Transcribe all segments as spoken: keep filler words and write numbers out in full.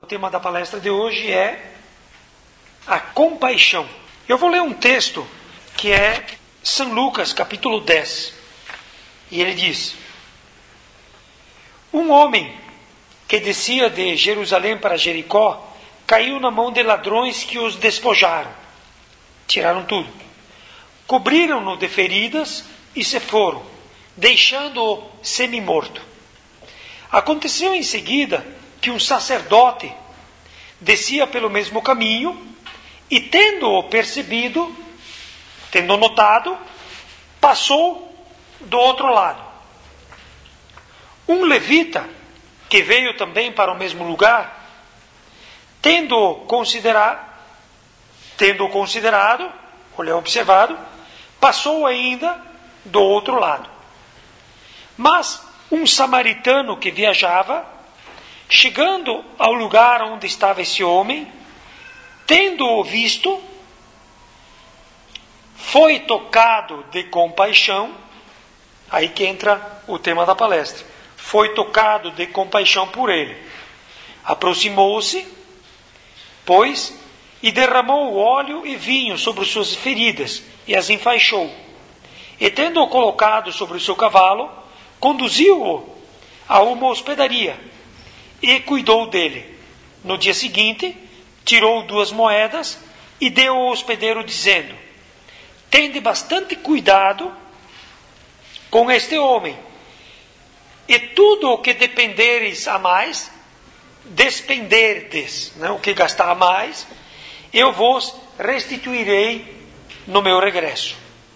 tema da palestra de hoje é a compaixão. Eu vou ler um texto que é São Lucas, capítulo dez. E ele diz: Um homem que descia de Jerusalém para Jericó caiu na mão de ladrões que os despojaram. Tiraram tudo. Cobriram-no de feridas e se foram, deixando-o semi-morto. Aconteceu em seguida que um sacerdote descia pelo mesmo caminho e, tendo-o percebido, tendo notado, passou do outro lado. Um levita, que veio também para o mesmo lugar, tendo-o considerado, tendo considerado, olhou observado, passou ainda do outro lado. Mas um samaritano que viajava, chegando ao lugar onde estava esse homem, tendo-o visto, foi tocado de compaixão. Aí que entra o tema da palestra. Foi tocado de compaixão por ele. Aproximou-se, pois, e derramou óleo e vinho sobre suas feridas, e as enfaixou. E tendo-o colocado sobre o seu cavalo, conduziu-o a uma hospedaria, e cuidou dele. No dia seguinte, tirou duas moedas, e deu ao hospedeiro, dizendo: Tende bastante cuidado com este homem, e tudo o que dependeres a mais, despenderdes, né, o que gastar a mais, eu vos restituirei no meu regresso.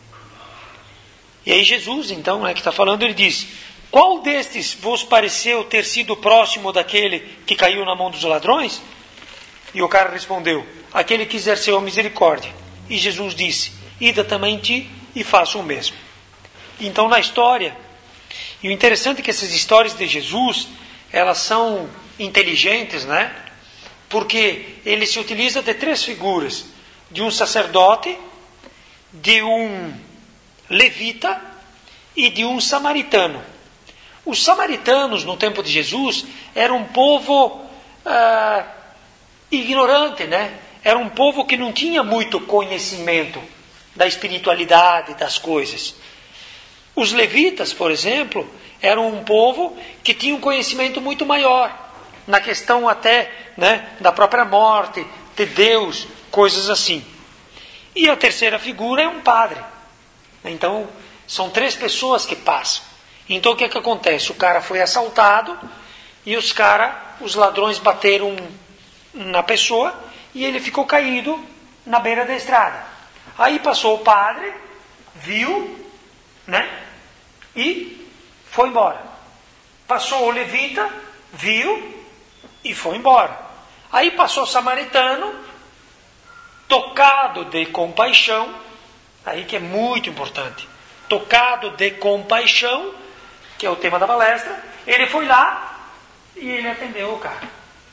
E aí Jesus, então, né, que está falando, ele diz: Qual destes vos pareceu ter sido próximo daquele que caiu na mão dos ladrões? E o cara respondeu: Aquele que exerceu a misericórdia. E Jesus disse: Ida também ti e faça o mesmo. Então, na história, e o interessante é que essas histórias de Jesus, elas são inteligentes, né? Porque ele se utiliza de três figuras: de um sacerdote, de um levita e de um samaritano. Os samaritanos, no tempo de Jesus, eram um povo ah, ignorante, né? Era um povo que não tinha muito conhecimento da espiritualidade, das coisas. Os levitas, por exemplo, eram um povo que tinha um conhecimento muito maior, na questão até, né, da própria morte, de Deus, coisas assim. E a terceira figura é um padre. Então, são três pessoas que passam. Então, o que é que acontece? O cara foi assaltado e os cara, os ladrões bateram na pessoa e ele ficou caído na beira da estrada. Aí passou o padre, viu, né? E foi embora. Passou o levita, viu e foi embora. Aí passou o samaritano, tocado de compaixão, aí que é muito importante, tocado de compaixão, que é o tema da palestra, ele foi lá e ele atendeu o cara.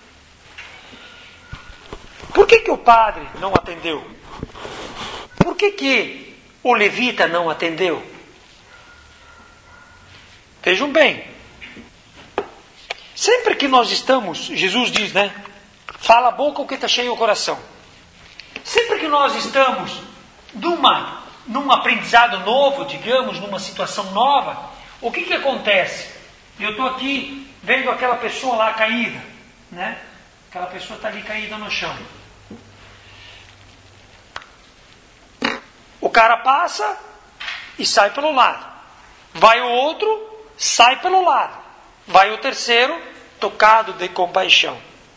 Por que que o padre não atendeu? Por que que o levita não atendeu? Vejam bem, sempre que nós estamos, Jesus diz, né? Fala a boca o que está cheio o coração. Sempre que nós estamos numa, num aprendizado novo, digamos, numa situação nova, o que que acontece? Eu estou aqui vendo aquela pessoa lá caída, né? Aquela pessoa está ali caída no chão. O cara passa e sai pelo lado. Vai o outro, sai pelo lado. Vai o terceiro, tocado de compaixão.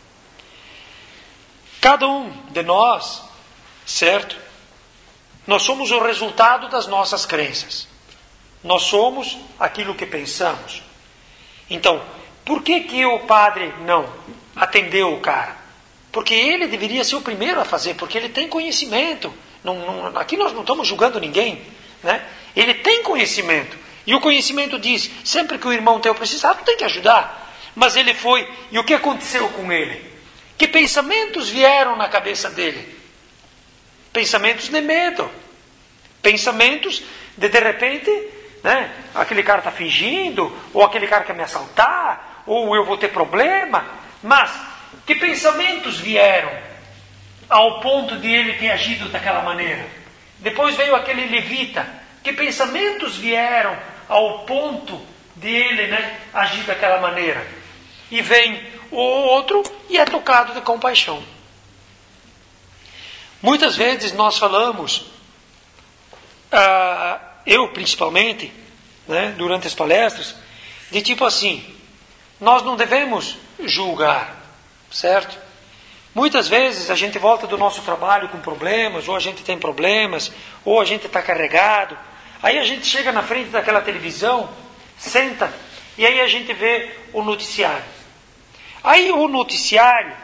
Cada um de nós, certo? Nós somos o resultado das nossas crenças. Nós somos aquilo que pensamos. Então, por que que o padre não atendeu o cara? Porque ele deveria ser o primeiro a fazer, porque ele tem conhecimento. Não, não, aqui nós não estamos julgando ninguém, né? Ele tem conhecimento. E o conhecimento diz, sempre que o irmão tem o precisado, tem que ajudar. Mas ele foi, e o que aconteceu com ele? Que pensamentos vieram na cabeça dele? Pensamentos de medo. Pensamentos de, de repente, né? Aquele cara está fingindo, ou aquele cara quer me assaltar, ou eu vou ter problema. Mas Que pensamentos vieram ao ponto de ele ter agido daquela maneira? Depois veio aquele levita. Que pensamentos vieram ao ponto de ele, né, agir daquela maneira? E vem o outro e é tocado de compaixão. Muitas vezes nós falamos, ah, eu principalmente, né, durante as palestras, de tipo assim, nós não devemos julgar, certo? Muitas vezes a gente volta do nosso trabalho com problemas, ou a gente tem problemas, ou a gente está carregado. Aí a gente chega na frente daquela televisão, senta, e aí a gente vê o noticiário. Aí o noticiário,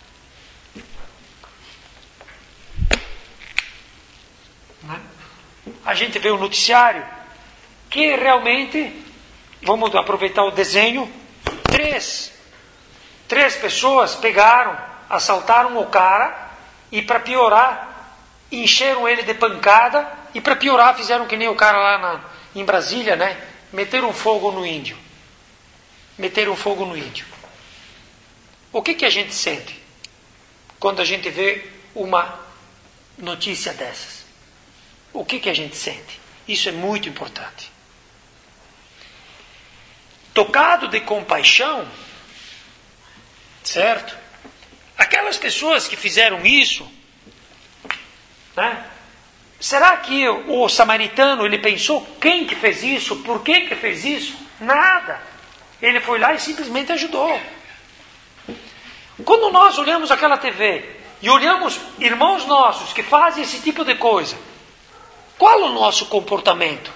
né? A gente vê o noticiário, que realmente, vamos aproveitar o desenho, três, três pessoas pegaram, assaltaram o cara, e para piorar, encheram ele de pancada, e para piorar fizeram que nem o cara lá na, em Brasília, né? Meteram fogo no índio. Meteram fogo no índio. O que, que a gente sente quando a gente vê uma notícia dessas? O que, que a gente sente? Isso é muito importante. Tocado de compaixão, certo? Aquelas pessoas que fizeram isso, né? Será que o samaritano, ele pensou quem que fez isso? Por que que fez isso? Nada. Ele foi lá e simplesmente ajudou. Quando nós olhamos aquela T V e olhamos irmãos nossos que fazem esse tipo de coisa, qual é o nosso comportamento?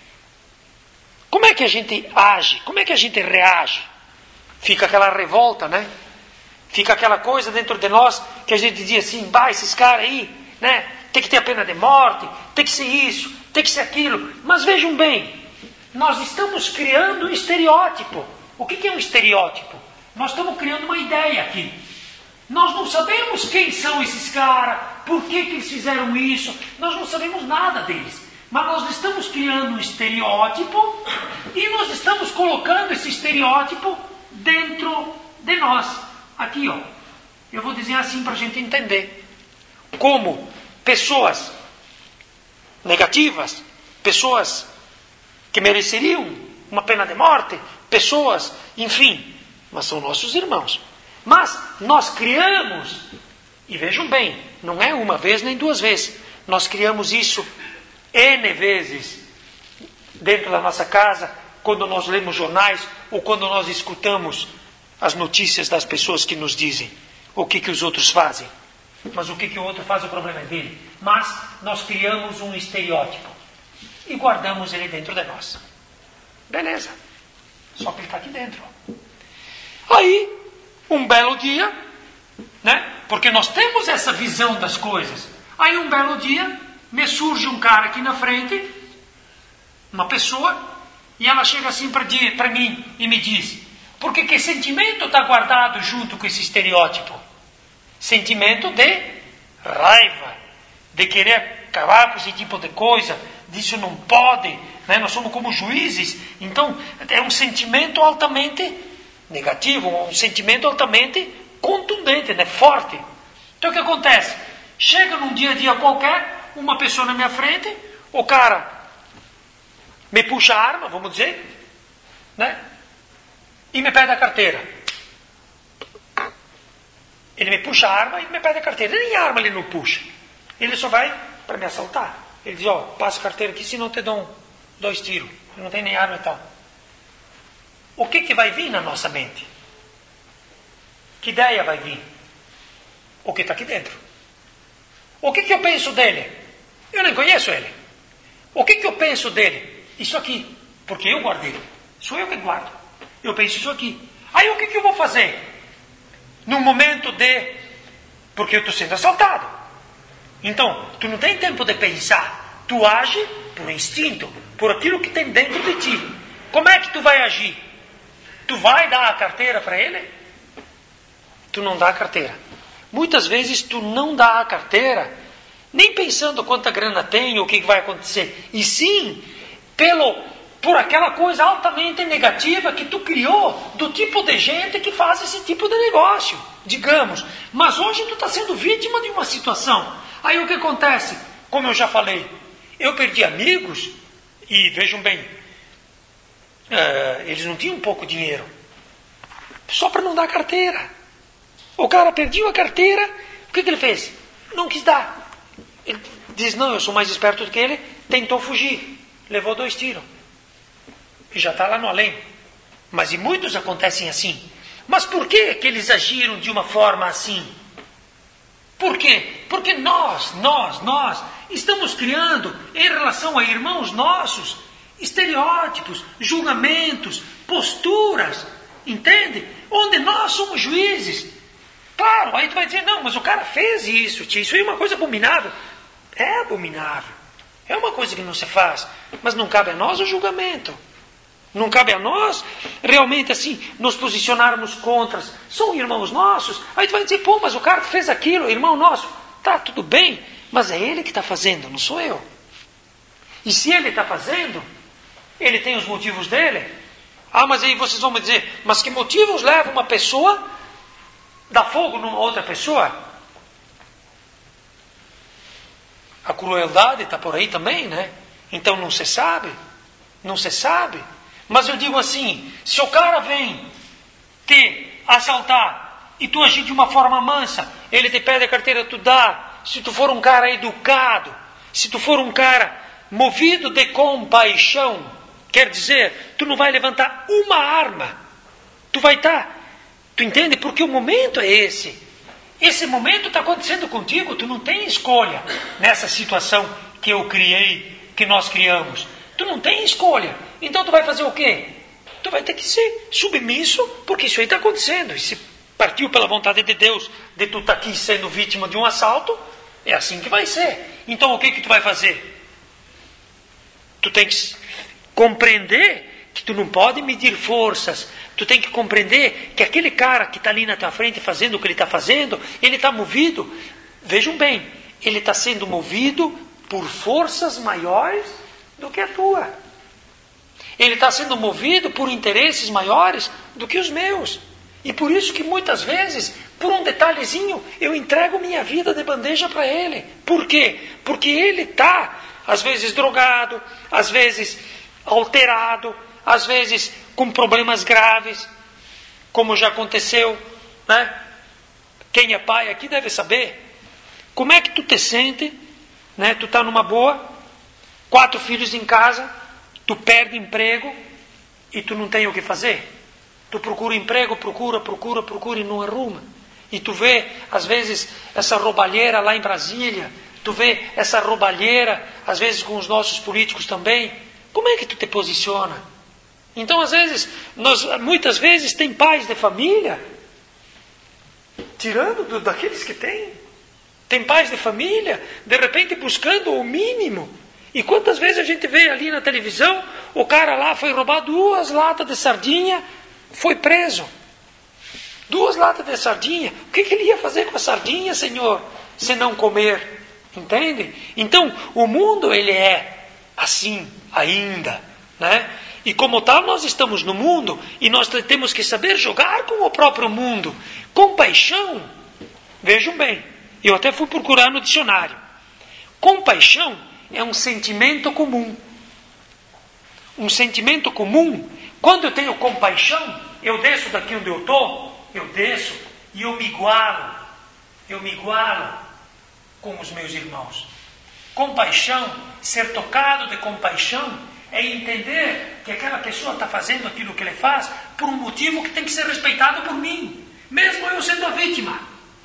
Como é que a gente age? Como é que a gente reage? Fica aquela revolta, né? Fica aquela coisa dentro de nós que a gente diz assim, bah, esses caras aí, né? Tem que ter a pena de morte, tem que ser isso, tem que ser aquilo. Mas vejam bem, nós estamos criando um estereótipo. O que é um estereótipo? Nós estamos criando uma ideia aqui. Nós não sabemos quem são esses caras, por que, que eles fizeram isso, nós não sabemos nada deles. Mas nós estamos criando um estereótipo e nós estamos colocando esse estereótipo dentro de nós. Aqui, ó, eu vou dizer assim para a gente entender. Como pessoas negativas, pessoas que mereceriam uma pena de morte, pessoas, enfim, mas são nossos irmãos. Mas nós criamos, e vejam bem, não é uma vez nem duas vezes, nós criamos isso N vezes dentro da nossa casa, quando nós lemos jornais ou quando nós escutamos as notícias das pessoas que nos dizem o que, que os outros fazem. Mas o que, que o outro faz, o problema é dele. Mas nós criamos um estereótipo e guardamos ele dentro de nós. Beleza. Só que ele está aqui dentro. Aí, um belo dia, né? Porque nós temos essa visão das coisas. Aí um belo dia, me surge um cara aqui na frente, uma pessoa, e ela chega assim para mim e me diz, porque que sentimento está guardado junto com esse estereótipo? Sentimento de raiva, de querer acabar com esse tipo de coisa, disso não pode, né? Nós somos como juízes, então é um sentimento altamente negativo, um sentimento altamente contundente, né? Forte. Então o que acontece? Chega num dia a dia qualquer, uma pessoa na minha frente, o cara me puxa a arma, vamos dizer, né? E me pede a carteira. Ele me puxa a arma e me pede a carteira. Nem a arma ele não puxa. Ele só vai para me assaltar. Ele diz, ó, passa a carteira aqui, senão te dão dois tiros. Não tem nem arma e tal. O que que vai vir na nossa mente? Que ideia vai vir? O que está aqui dentro. O que que eu penso dele? Eu nem conheço ele. O que que eu penso dele? Isso aqui. Porque eu guardei. Sou eu que guardo. Eu penso isso aqui. Aí o que que eu vou fazer? Num momento de... Porque eu estou sendo assaltado. Então, tu não tem tempo de pensar. Tu age por instinto, por aquilo que tem dentro de ti. Como é que tu vai agir? Tu vai dar a carteira para ele? Tu não dá a carteira. Muitas vezes tu não dá a carteira, nem pensando quanta grana tem ou o que vai acontecer. E sim, pelo, por aquela coisa altamente negativa que tu criou do tipo de gente que faz esse tipo de negócio, digamos. Mas hoje tu está sendo vítima de uma situação. Aí o que acontece? Como eu já falei, eu perdi amigos e vejam bem, uh, eles não tinham pouco dinheiro, só para não dar carteira. O cara perdeu a carteira, o que, que ele fez? Não quis dar. Ele diz, não, eu sou mais esperto do que ele, tentou fugir, levou dois tiros. E já está lá no além. Mas e muitos acontecem assim. Mas por que, que eles agiram de uma forma assim? Por quê? Porque nós, nós, nós estamos criando em relação a irmãos nossos estereótipos, julgamentos, posturas, entende? Onde nós somos juízes. Claro, aí tu vai dizer, não, mas o cara fez isso, tia, isso aí é uma coisa abominável. É abominável. É uma coisa que não se faz. Mas não cabe a nós o julgamento. Não cabe a nós realmente assim nos posicionarmos contra. São irmãos nossos. Aí tu vai dizer, pô, mas o cara fez aquilo, irmão nosso. Tá, tudo bem, mas é ele que está fazendo, não sou eu. E se ele está fazendo, ele tem os motivos dele. Ah, mas aí vocês vão me dizer, mas que motivos levam uma pessoa a dar fogo numa outra pessoa? A crueldade está por aí também, né? Então não se sabe, não se sabe. Mas eu digo assim, se o cara vem te assaltar e tu agir de uma forma mansa, ele te pede a carteira, tu dá. Se tu for um cara educado, se tu for um cara movido de compaixão, quer dizer, tu não vai levantar uma arma. Tu vai estar, tu entende? Porque o momento é esse. Esse momento está acontecendo contigo, tu não tem escolha nessa situação que eu criei, que nós criamos. Tu não tem escolha. Então tu vai fazer o quê? Tu vai ter que ser submisso, porque isso aí está acontecendo. E se partiu pela vontade de Deus de tu estar aqui sendo vítima de um assalto, é assim que vai ser. Então o que que tu vai fazer? Tu tem que compreender que tu não pode medir forças. Tu tem que compreender que aquele cara que está ali na tua frente fazendo o que ele está fazendo, ele está movido, vejam bem, ele está sendo movido por forças maiores do que a tua. Ele está sendo movido por interesses maiores do que os meus. E por isso que muitas vezes, por um detalhezinho, eu entrego minha vida de bandeja para ele. Por quê? Porque ele está, às vezes, drogado, às vezes alterado, às vezes com problemas graves, como já aconteceu, né? Quem é pai aqui deve saber. Como é que tu te sente, né? Tu está numa boa, quatro filhos em casa, tu perde emprego e tu não tem o que fazer. Tu procura emprego, procura, procura, procura e não arruma. E tu vê, às vezes, essa roubalheira lá em Brasília, tu vê essa roubalheira, às vezes com os nossos políticos também. Como é que tu te posiciona? Então, às vezes, nós, muitas vezes tem pais de família, tirando do, daqueles que têm, tem pais de família, de repente buscando o mínimo. E quantas vezes a gente vê ali na televisão, o cara lá foi roubar duas latas de sardinha, foi preso. Duas latas de sardinha. O que, que ele ia fazer com a sardinha, Senhor, se não comer? Entende? Então, o mundo, ele é assim ainda, né? E como tal, nós estamos no mundo e nós temos que saber jogar com o próprio mundo. Compaixão, vejam bem, eu até fui procurar no dicionário. Compaixão é um sentimento comum. Um sentimento comum. Quando eu tenho compaixão, eu desço daqui onde eu estou, eu desço e eu me igualo. Eu me igualo com os meus irmãos. Compaixão, ser tocado de compaixão, é entender que aquela pessoa está fazendo aquilo que ele faz por um motivo que tem que ser respeitado por mim, mesmo eu sendo a vítima.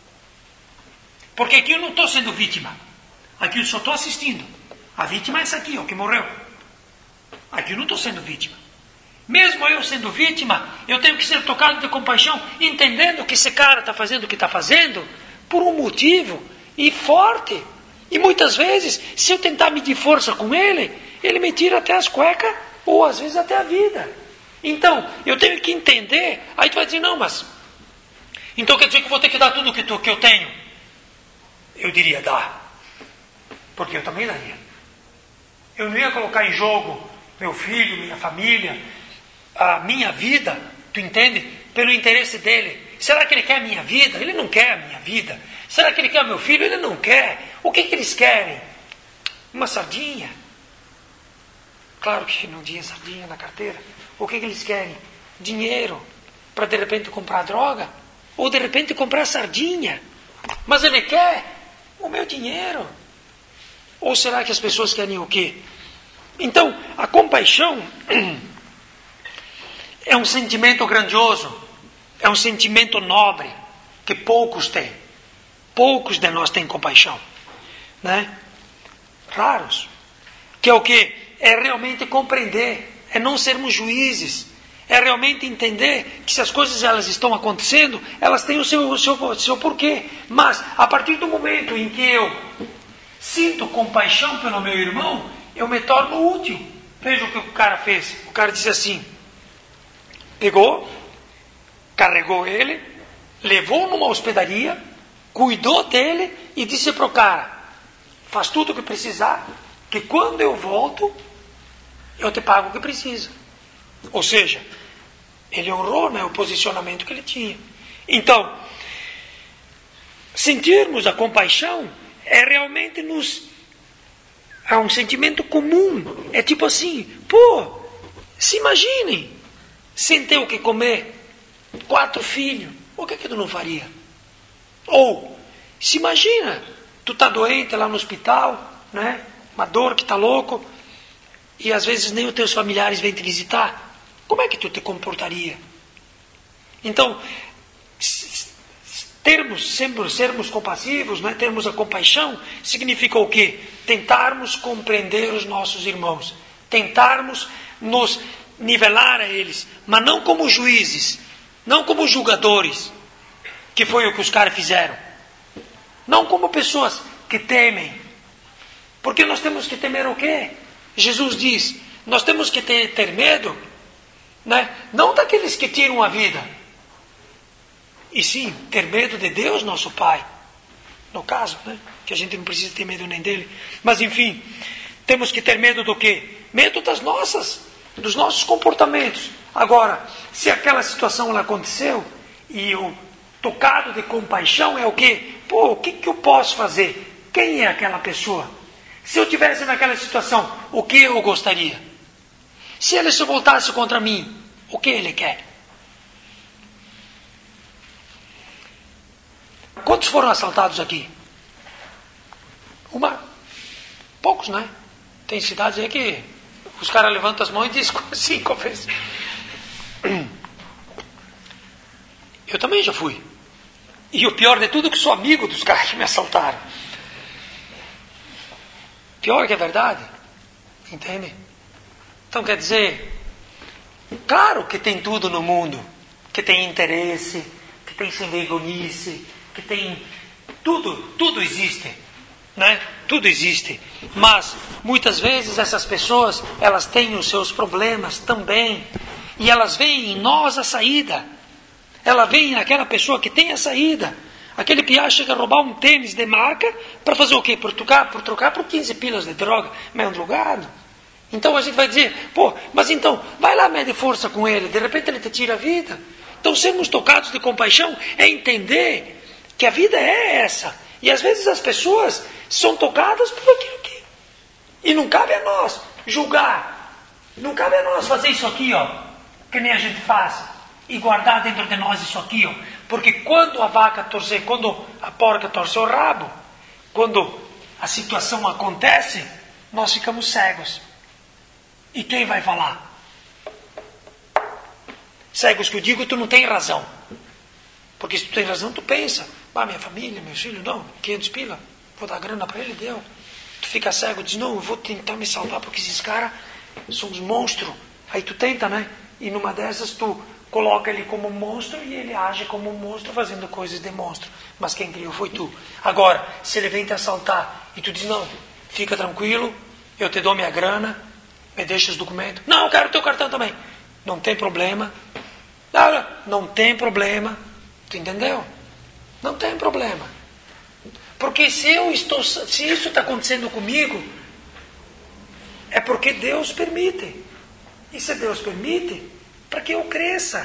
Porque aqui eu não estou sendo vítima, aqui eu só estou assistindo. A vítima é essa aqui, ó, que morreu. Aqui eu não estou sendo vítima. Mesmo eu sendo vítima, eu tenho que ser tocado de compaixão, entendendo que esse cara está fazendo o que está fazendo por um motivo e forte. E muitas vezes, se eu tentar medir força com ele, ele me tira até as cuecas, ou às vezes até a vida. Então, eu tenho que entender. Aí tu vai dizer, não, mas então quer dizer que eu vou ter que dar tudo que, tu, que eu tenho? Eu diria, dá. Porque eu também daria. Eu não ia colocar em jogo meu filho, minha família, a minha vida, tu entende? Pelo interesse dele. Será que ele quer a minha vida? Ele não quer a minha vida. Será que ele quer o meu filho? Ele não quer. O que, que eles querem? Uma sardinha. Claro que não tinha sardinha na carteira. O que, que eles querem? Dinheiro. Para de repente comprar droga. Ou de repente comprar sardinha. Mas ele quer o meu dinheiro. Ou será que as pessoas querem o quê? Então, a compaixão é um sentimento grandioso. É um sentimento nobre. Que poucos têm. Poucos de nós têm compaixão. Né? Raros. Que é o quê? É realmente compreender. É não sermos juízes. É realmente entender que se as coisas elas estão acontecendo, elas têm o seu, o seu, o seu porquê. Mas, a partir do momento em que eu sinto compaixão pelo meu irmão, eu me torno útil. Veja o que o cara fez. O cara disse assim, pegou, carregou ele, levou numa hospedaria, cuidou dele e disse para o cara, faz tudo o que precisar, que quando eu volto, eu te pago o que precisa. Ou seja, ele honrou, né, o posicionamento que ele tinha. Então, sentirmos a compaixão é realmente nos... é um sentimento comum. É tipo assim, pô, se imaginem, sem ter o que comer, quatro filhos, o que, que tu não faria? Ou, se imagina, tu tá doente lá no hospital, né, uma dor que tá louco, e às vezes nem os teus familiares vêm te visitar. Como é que tu te comportaria? Então, termos, sempre sermos compassivos, né? Termos a compaixão, significa o quê? Tentarmos compreender os nossos irmãos. Tentarmos nos nivelar a eles. Mas não como juízes. Não como julgadores. Que foi o que os caras fizeram. Não como pessoas que temem. Porque nós temos que temer o quê? Jesus diz, nós temos que ter, ter medo, né? Não daqueles que tiram a vida, e sim, ter medo de Deus, nosso Pai, no caso, né? Que a gente não precisa ter medo nem dele, mas enfim, temos que ter medo do quê? Medo das nossas, dos nossos comportamentos. Agora, se aquela situação ela aconteceu, e o tocado de compaixão é o quê? Pô, o que, que eu posso fazer? Quem é aquela pessoa? Se eu tivesse naquela situação, o que eu gostaria? Se ele se voltasse contra mim, o que ele quer? Quantos foram assaltados aqui? Uma. Poucos, né? Tem cidades aí que os caras levantam as mãos e dizem cinco vezes. Eu também já fui. E o pior de tudo é que sou amigo dos caras que me assaltaram. Pior que é verdade. Entende? Então quer dizer, claro que tem tudo no mundo. Que tem interesse, que tem sem-vergonhice, que tem... Tudo, tudo existe. Né? Tudo existe. Mas, muitas vezes, essas pessoas, elas têm os seus problemas também. E elas veem em nós a saída. Ela vê naquela pessoa que tem a saída. Aquele piá chega a roubar um tênis de marca para fazer o quê? Por trocar, por trocar por quinze pilas de droga. Mas é um drogado. Então a gente vai dizer, pô, mas então, vai lá, mede força com ele. De repente ele te tira a vida. Então sermos tocados de compaixão é entender que a vida é essa. E às vezes as pessoas são tocadas por aquilo que... E não cabe a nós julgar. Não cabe a nós fazer isso aqui, ó. Que nem a gente faz. E guardar dentro de nós isso aqui, ó. Porque quando a vaca torcer, quando a porca torce o rabo, quando a situação acontece, nós ficamos cegos. E quem vai falar? Cegos que eu digo, tu não tem razão. Porque se tu tem razão, tu pensa. Ah, minha família, meus filhos, não, quinhentos pila, vou dar grana para ele, deu. Tu fica cego, diz, não, eu vou tentar me salvar, porque esses caras são uns monstros. Aí tu tenta, né? E numa dessas tu... coloca ele como um monstro e ele age como um monstro fazendo coisas de monstro. Mas quem criou foi tu. Agora, se ele vem te assaltar e tu diz, não, fica tranquilo, eu te dou minha grana, me deixa os documentos. Não, eu quero teu cartão também. Não tem problema. Não, não, não tem problema. Tu entendeu? Não tem problema. Porque se eu estou, se isso está acontecendo comigo, é porque Deus permite. E se Deus permite, para que eu cresça.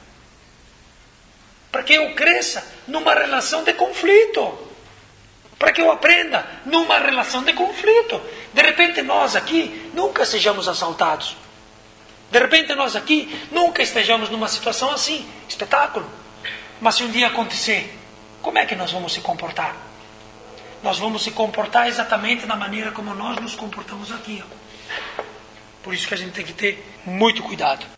Para que eu cresça numa relação de conflito. Para que eu aprenda numa relação de conflito. De repente nós aqui nunca sejamos assaltados. De repente nós aqui nunca estejamos numa situação assim. Espetáculo. Mas se um dia acontecer, como é que nós vamos se comportar? Nós vamos se comportar exatamente da maneira como nós nos comportamos aqui. Ó. Por isso que a gente tem que ter muito cuidado.